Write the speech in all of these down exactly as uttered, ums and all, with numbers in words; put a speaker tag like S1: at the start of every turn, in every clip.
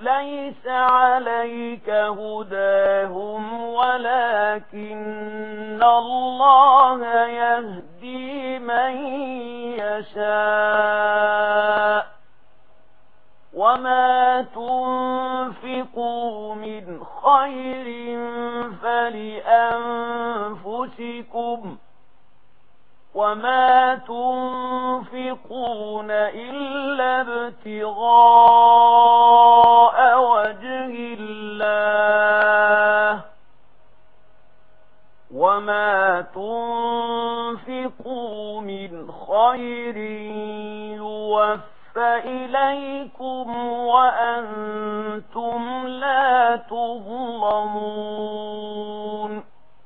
S1: ليس عليك هداهم ولكن الله يهدي من يشاء وما تنفقوا من خير فلأنفسكم وما تنفقون إلا ابتغاء وجه الله وما تنفقوا من خير يوفى فإليكم وأنتم لا تظلمون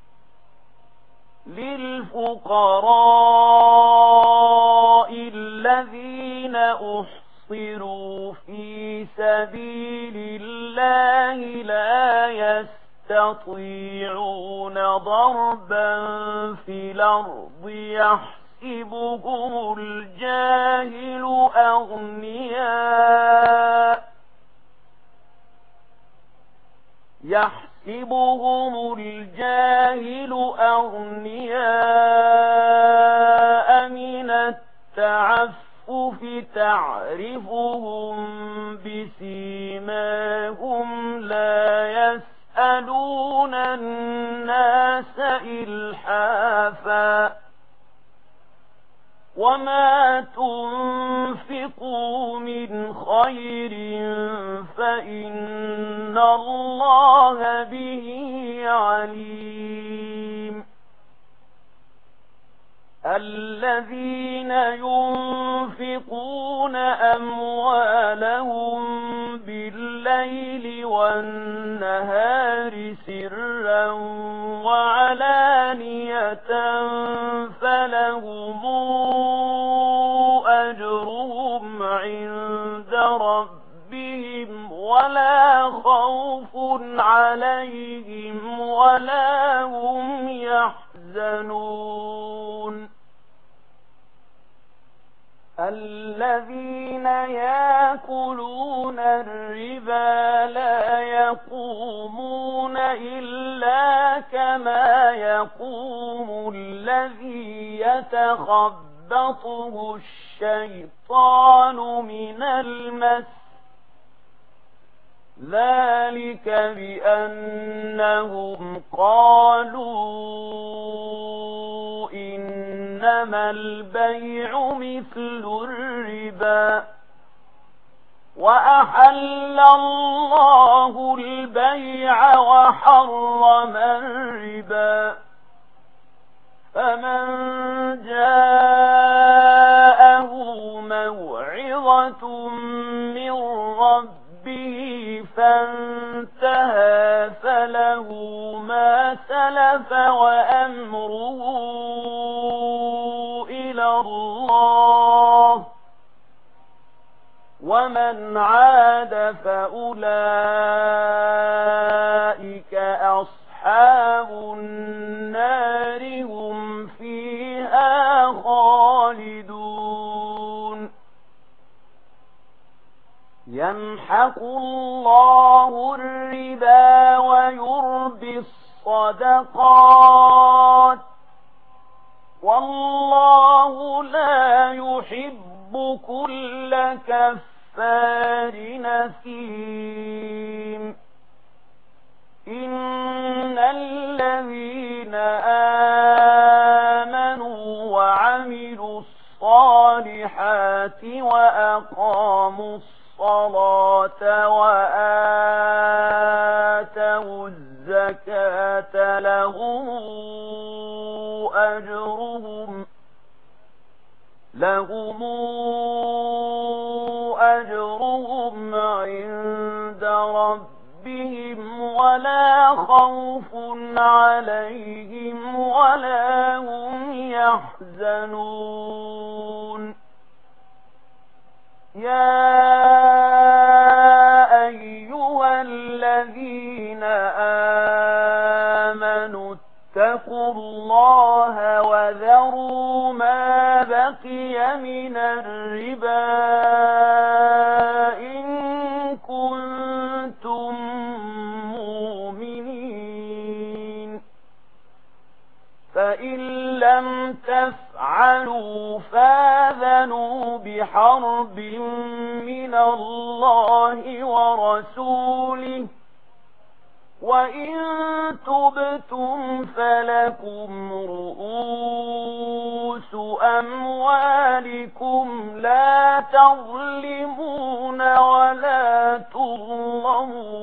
S1: للفقراء الذين أحصروا في سبيل الله لا يستطيعون ضربا في الأرض يحصرون يحسبهم الجاهل أغنياء يحسبهم الجاهل أغنياء من التعفف تعرفهم بسيماهم لا يسألون الناس إلحافا وما تنفقوا من خير فإن الله به عليم الذين ينفقون أموالهم بالليل والنهار سرا وعلانية فلهم أجرهم عند ربهم ولا خوف عليهم ولا هم يحزنون الذين يأكلون الربا لا يقومون إلا كما يقوم الذي يتخبطه الشيطان من المس ذلك بأنهم قالوا إنما البيع مثل الربا وأحل الله البيع وحرم الربا فمن جاءه موعظة من ربه فانتهى فله ما سلف وأمره إلى الله ومن عاد فأولئك أصحاب النار هم فيها خالدون يمحق الله الربا ويربي الصدقات والله لا يحب كل كفار نثيم إن الذين آمنوا وعملوا الصالحات وأقاموا الصلاة وآتوا الزكاة لهم أجرهم لهم أجرهم عند ربهم ولا خوف عليهم ولا هم يحزنون يا أيها الذين آمنوا اتقوا الله وذروا ما بقي من الربا إن كنتم فإن لم تفعلوا فاذنوا بحرب من الله ورسوله وإن تبتم فلكم رؤوس أموالكم لا تظلمون ولا تظلمون.